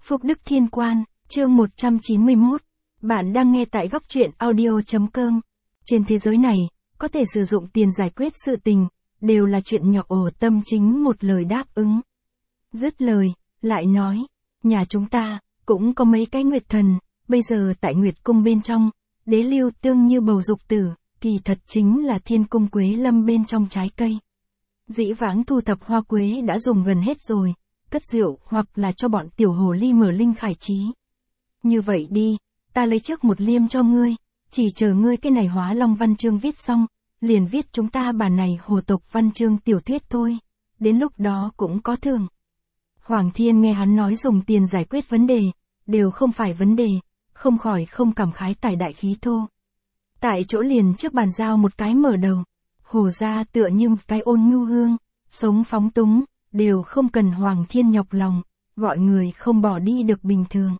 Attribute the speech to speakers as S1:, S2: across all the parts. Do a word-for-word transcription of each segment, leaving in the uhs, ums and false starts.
S1: Phúc Đức Thiên Quan, chương một trăm chín mươi mốt. Bạn đang nghe tại góc truyện audio chấm com. Trên thế giới này, có thể sử dụng tiền giải quyết sự tình, đều là chuyện nhỏ. Ổ Tâm Chính một lời đáp ứng. Dứt lời, lại nói, nhà chúng ta, cũng có mấy cái nguyệt thần, bây giờ tại Nguyệt Cung bên trong, đế lưu tương như bầu dục tử, kỳ thật chính là thiên cung quế lâm bên trong trái cây. Dĩ vãng thu thập hoa quế đã dùng gần hết rồi, cất rượu hoặc là cho bọn tiểu hồ ly mở linh khải trí. Như vậy đi, ta lấy trước một liêm cho ngươi, chỉ chờ ngươi cái này Hóa Long văn chương viết xong, liền viết chúng ta bản này hồ tộc văn chương tiểu thuyết thôi, đến lúc đó cũng có thưởng. Hoàng Thiên nghe hắn nói dùng tiền giải quyết vấn đề, đều không phải vấn đề, không khỏi không cảm khái tài đại khí thô. Tại chỗ liền trước bàn giao một cái mở đầu, hồ ra tựa như một cái ôn nhu hương, sống phóng túng, đều không cần Hoàng Thiên nhọc lòng, gọi người không bỏ đi được bình thường.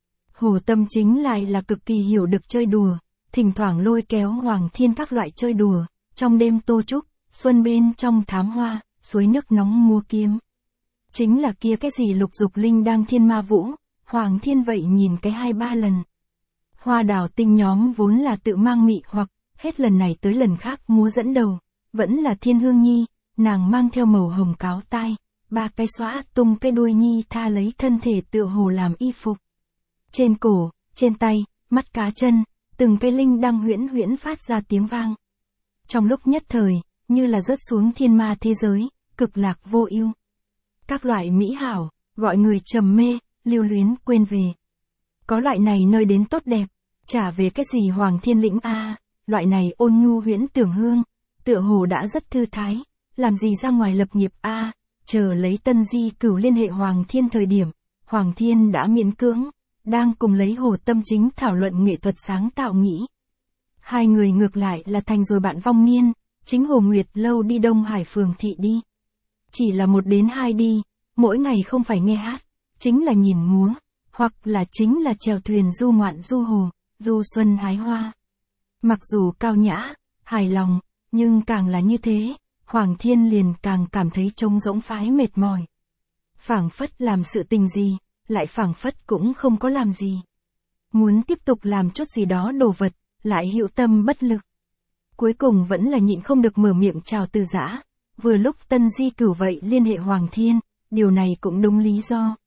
S1: Hồ Tâm Chính lại là cực kỳ hiểu được chơi đùa, thỉnh thoảng lôi kéo Hoàng Thiên các loại chơi đùa, trong đêm tô trúc, xuân bên trong thám hoa, suối nước nóng mua kiếm. Chính là kia cái gì lục dục linh đang thiên ma vũ, Hoàng Thiên vậy nhìn cái hai ba lần. Hoa đào tinh nhóm vốn là tự mang mị hoặc, hết lần này tới lần khác múa dẫn đầu, vẫn là Thiên Hương Nhi, nàng mang theo màu hồng cáo tai, ba cái xóa tung cái đuôi nhi tha lấy thân thể tựa hồ làm y phục. Trên cổ, trên tay, mắt cá chân, từng cái linh đang huyễn huyễn phát ra tiếng vang. Trong lúc nhất thời, như là rớt xuống thiên ma thế giới, cực lạc vô ưu. Các loại mỹ hảo, gọi người trầm mê, lưu luyến quên về. Có loại này nơi đến tốt đẹp, trả về cái gì Hoàng Thiên lĩnh a, loại này ôn nhu huyễn tưởng hương, tựa hồ đã rất thư thái, làm gì ra ngoài lập nghiệp a, chờ lấy Tân Di Cửu liên hệ Hoàng Thiên thời điểm, Hoàng Thiên đã miễn cưỡng, đang cùng lấy Hồ Tâm Chính thảo luận nghệ thuật sáng tạo nghĩ. Hai người ngược lại là thành rồi bạn vong niên, chính Hồ Nguyệt lâu đi Đông Hải phường thị đi. Chỉ là một đến hai đi, mỗi ngày không phải nghe hát, chính là nhìn múa, hoặc là chính là chèo thuyền du ngoạn du hồ, du xuân hái hoa. Mặc dù cao nhã, hài lòng, nhưng càng là như thế, Hoàng Thiên liền càng cảm thấy trống rỗng phái mệt mỏi. Phảng phất làm sự tình gì, lại phảng phất cũng không có làm gì. Muốn tiếp tục làm chút gì đó đồ vật, lại hữu tâm bất lực. Cuối cùng vẫn là nhịn không được mở miệng chào từ giã. Vừa lúc Tân Di Cửu vậy liên hệ Hoàng Thiên, điều này cũng đúng lý do.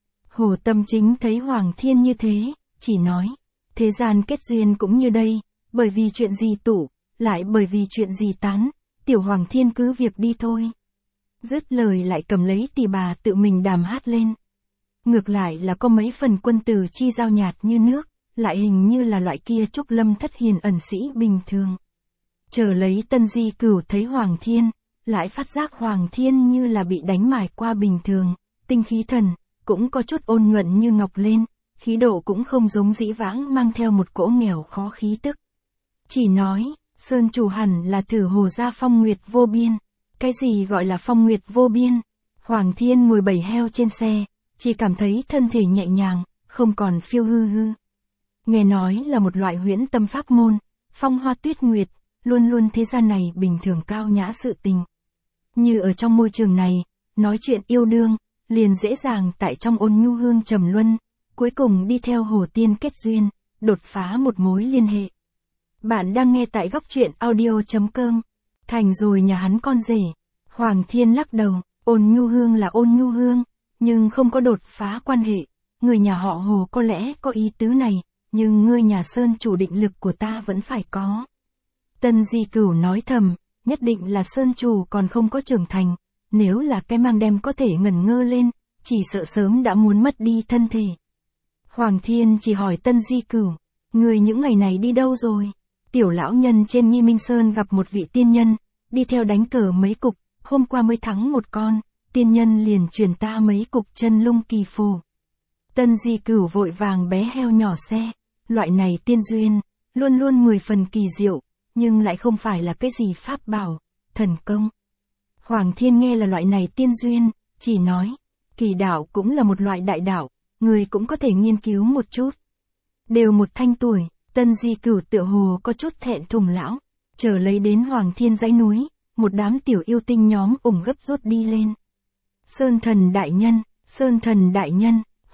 S1: Hồ Tâm Chính thấy Hoàng Thiên như thế, chỉ nói, thế gian kết duyên cũng như đây, bởi vì chuyện gì tủ, lại bởi vì chuyện gì tán, tiểu Hoàng Thiên cứ việc đi thôi. Dứt lời lại cầm lấy tỳ bà tự mình đàm hát lên. Ngược lại là có mấy phần quân tử chi giao nhạt như nước, lại hình như là loại kia trúc lâm thất hiền ẩn sĩ bình thường. Chờ lấy Tân Di Cửu thấy Hoàng Thiên, lại phát giác Hoàng Thiên như là bị đánh mài qua bình thường, tinh khí thần, cũng có chút ôn nhuận như ngọc lên, khí độ cũng không giống dĩ vãng mang theo một cỗ nghèo khó khí tức. Chỉ nói, Sơn chủ hẳn là thử hồ ra phong nguyệt vô biên. Cái gì gọi là phong nguyệt vô biên? Hoàng Thiên ngồi bầy heo trên xe, chỉ cảm thấy thân thể nhẹ nhàng, không còn phiêu hư hư. Nghe nói là một loại huyễn tâm pháp môn, phong hoa tuyết nguyệt, luôn luôn thế gian này bình thường cao nhã sự tình. Như ở trong môi trường này, nói chuyện yêu đương, liền dễ dàng tại trong ôn nhu hương trầm luân, cuối cùng đi theo Hồ Tiên kết duyên, đột phá một mối liên hệ. Bạn đang nghe tại góc truyện audio chấm com. Thành rồi nhà hắn con rể. Hoàng Thiên lắc đầu, ôn nhu hương là ôn nhu hương, nhưng không có đột phá quan hệ. Người nhà họ Hồ có lẽ có ý tứ này, nhưng ngươi nhà Sơn chủ định lực của ta vẫn phải có. Tân Di Cửu nói thầm, nhất định là Sơn chủ còn không có trưởng thành, nếu là cái mang đem có thể ngẩn ngơ lên, chỉ sợ sớm đã muốn mất đi thân thể. Hoàng Thiên chỉ hỏi Tân Di Cửu, người những ngày này đi đâu rồi? Tiểu lão nhân trên Nghi Minh Sơn gặp một vị tiên nhân, đi theo đánh cờ mấy cục, hôm qua mới thắng một con, tiên nhân liền truyền ta mấy cục chân lung kỳ phù. Tân Di Cửu vội vàng bé heo nhỏ xe, loại này tiên duyên, luôn luôn mười phần kỳ diệu, nhưng lại không phải là cái gì pháp bảo, thần công. Hoàng Thiên nghe là loại này tiên duyên, chỉ nói, kỳ đạo cũng là một loại đại đạo, người cũng có thể nghiên cứu một chút. Đều một thanh tuổi. Tân Di Cửu tựa hồ có chút thẹn thùng lão, chờ lấy đến Hoàng Thiên dãy núi, một đám tiểu yêu tinh nhóm ủng gấp rút đi lên. Sơn thần đại nhân, Sơn thần đại nhân,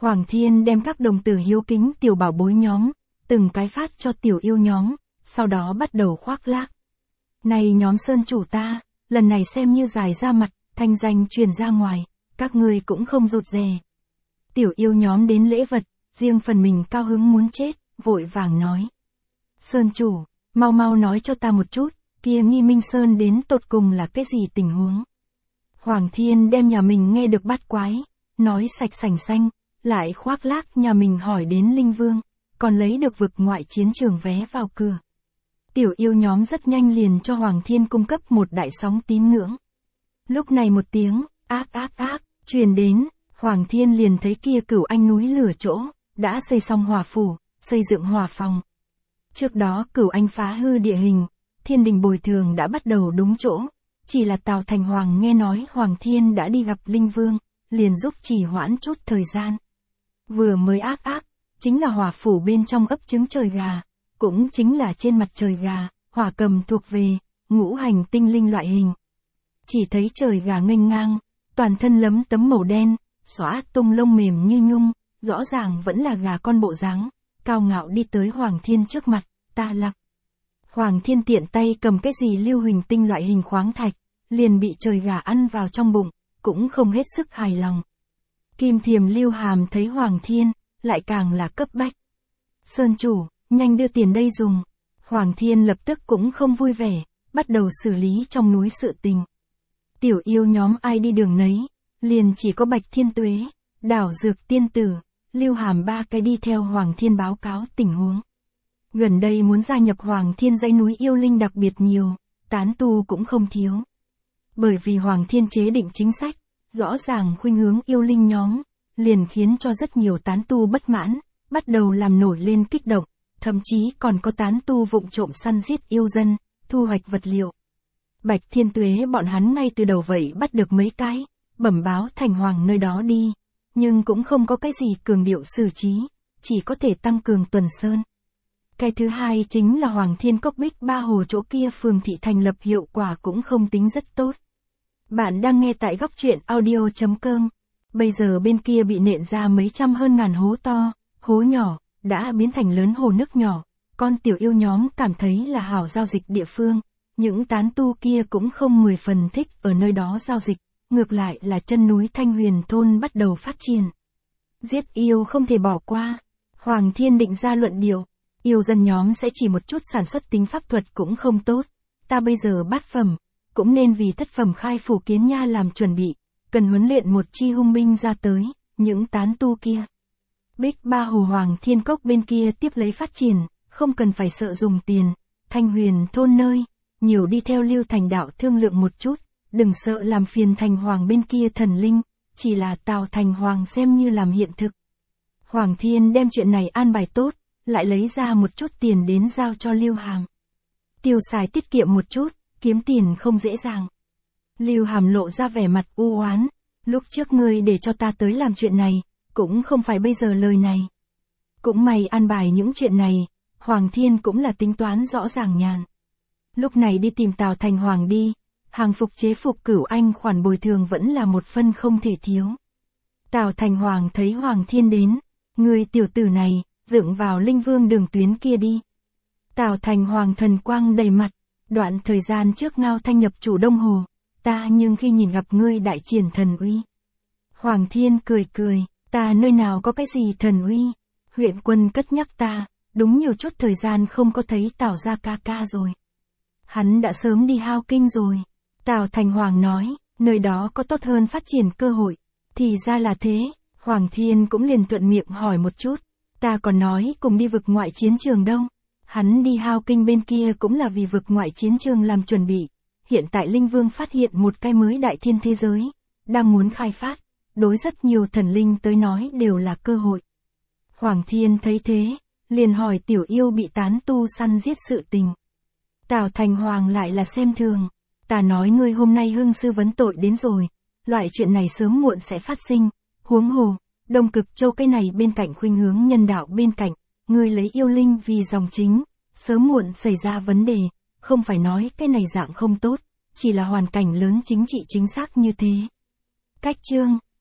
S1: Hoàng Thiên đem các đồng tử hiếu kính tiểu bảo bối nhóm, từng cái phát cho tiểu yêu nhóm, sau đó bắt đầu khoác lác. Này nhóm sơn chủ ta, lần này xem như giải ra mặt, thanh danh truyền ra ngoài, các ngươi cũng không rụt rè. Tiểu yêu nhóm đến lễ vật, riêng phần mình cao hứng muốn chết, vội vàng nói. Sơn chủ, mau mau nói cho ta một chút, kia Nghi Minh Sơn đến tột cùng là cái gì tình huống. Hoàng Thiên đem nhà mình nghe được bát quái, nói sạch sành xanh, lại khoác lác nhà mình hỏi đến Linh Vương, còn lấy được vực ngoại chiến trường vé vào cửa. Tiểu yêu nhóm rất nhanh liền cho Hoàng Thiên cung cấp một đại sóng tín ngưỡng. Lúc này một tiếng, ác ác ác, truyền đến, Hoàng Thiên liền thấy kia Cửu Anh núi lửa chỗ, đã xây xong hỏa phủ, xây dựng hỏa phòng. Trước đó Cửu Anh phá hư địa hình, thiên đình bồi thường đã bắt đầu đúng chỗ, chỉ là Tào Thành Hoàng nghe nói Hoàng Thiên đã đi gặp Linh Vương, liền giúp trì hoãn chút thời gian. Vừa mới ác ác, chính là hỏa phủ bên trong ấp trứng trời gà, cũng chính là trên mặt trời gà, hỏa cầm thuộc về, ngũ hành tinh linh loại hình. Chỉ thấy trời gà nghênh ngang, toàn thân lấm tấm màu đen, xõa tung lông mềm như nhung, rõ ràng vẫn là gà con bộ dáng, cao ngạo đi tới Hoàng Thiên trước mặt, ta lặc. Hoàng Thiên tiện tay cầm cái gì lưu huỳnh tinh loại hình khoáng thạch, liền bị trời gà ăn vào trong bụng, cũng không hết sức hài lòng. Kim Thiềm Lưu Hàm thấy Hoàng Thiên, lại càng là cấp bách. Sơn chủ, nhanh đưa tiền đây dùng. Hoàng Thiên lập tức cũng không vui vẻ, bắt đầu xử lý trong núi sự tình. Tiểu yêu nhóm ai đi đường nấy, liền chỉ có Bạch Thiên Tuế, Đảo Dược Tiên Tử, Lưu Hàm ba cái đi theo Hoàng Thiên báo cáo tình huống. Gần đây muốn gia nhập Hoàng Thiên dãy núi yêu linh đặc biệt nhiều, tán tu cũng không thiếu. Bởi vì Hoàng Thiên chế định chính sách, rõ ràng khuynh hướng yêu linh nhóm, liền khiến cho rất nhiều tán tu bất mãn, bắt đầu làm nổi lên kích động, thậm chí còn có tán tu vụng trộm săn giết yêu dân, thu hoạch vật liệu. Bạch Thiên Tuế bọn hắn ngay từ đầu vậy bắt được mấy cái, bẩm báo Thành Hoàng nơi đó đi, nhưng cũng không có cái gì cường điệu xử trí, chỉ có thể tăng cường tuần sơn. Cái thứ hai chính là Hoàng Thiên Cốc Bích Ba Hồ chỗ kia phường thị thành lập hiệu quả cũng không tính rất tốt. Bạn đang nghe tại góc truyện audio chấm com. Bây giờ bên kia bị nện ra mấy trăm hơn ngàn hố to, hố nhỏ, đã biến thành lớn hồ nước nhỏ. Con tiểu yêu nhóm cảm thấy là hảo giao dịch địa phương. Những tán tu kia cũng không mười phần thích ở nơi đó giao dịch. Ngược lại là chân núi Thanh Huyền thôn bắt đầu phát triển. Giết yêu không thể bỏ qua. Hoàng Thiên định ra luận điều. Yêu dân nhóm sẽ chỉ một chút sản xuất tính pháp thuật cũng không tốt. Ta bây giờ bát phẩm, cũng nên vì thất phẩm khai phủ kiến nha làm chuẩn bị. Cần huấn luyện một chi hung binh ra tới, những tán tu kia. Bích Ba Hồ Hoàng Thiên Cốc bên kia tiếp lấy phát triển, không cần phải sợ dùng tiền. Thanh Huyền thôn nơi, nhiều đi theo Lưu Thành đạo thương lượng một chút, đừng sợ làm phiền Thành Hoàng bên kia thần linh, chỉ là Tào Thành Hoàng xem như làm hiện thực. Hoàng Thiên đem chuyện này an bài tốt, lại lấy ra một chút tiền đến giao cho Lưu Hàm. Tiêu xài tiết kiệm một chút, kiếm tiền không dễ dàng. Lưu Hàm lộ ra vẻ mặt u oán, lúc trước ngươi để cho ta tới làm chuyện này, cũng không phải bây giờ lời này. Cũng may an bài những chuyện này, Hoàng Thiên cũng là tính toán rõ ràng nhàn. Lúc này đi tìm Tào Thành Hoàng đi, hàng phục chế phục Cửu Anh khoản bồi thường vẫn là một phân không thể thiếu. Tào Thành Hoàng thấy Hoàng Thiên đến, người tiểu tử này, dựng vào Linh Vương đường tuyến kia đi. Tào Thành Hoàng thần quang đầy mặt, đoạn thời gian trước Ngao Thanh nhập chủ Đông Hồ, ta nhưng khi nhìn gặp ngươi đại triển thần uy. Hoàng Thiên cười cười, ta nơi nào có cái gì thần uy, huyện quân cất nhắc ta, đúng nhiều chút thời gian không có thấy Tào gia ca ca rồi. Hắn đã sớm đi Hao Kinh rồi. Tào Thành Hoàng nói, nơi đó có tốt hơn phát triển cơ hội. Thì ra là thế, Hoàng Thiên cũng liền thuận miệng hỏi một chút. Ta còn nói cùng đi vực ngoại chiến trường đâu. Hắn đi Hao Kinh bên kia cũng là vì vực ngoại chiến trường làm chuẩn bị. Hiện tại Linh Vương phát hiện một cái mới đại thiên thế giới, đang muốn khai phát, đối rất nhiều thần linh tới nói đều là cơ hội. Hoàng Thiên thấy thế, liền hỏi tiểu yêu bị tán tu săn giết sự tình. Tào Thành Hoàng lại là xem thường, ta nói ngươi hôm nay hưng sư vấn tội đến rồi, loại chuyện này sớm muộn sẽ phát sinh, huống hồ, Đông Cực Châu cái này bên cạnh khuynh hướng nhân đạo bên cạnh, ngươi lấy yêu linh vì dòng chính, sớm muộn xảy ra vấn đề, không phải nói cái này dạng không tốt, chỉ là hoàn cảnh lớn chính trị chính xác như thế. Cách chương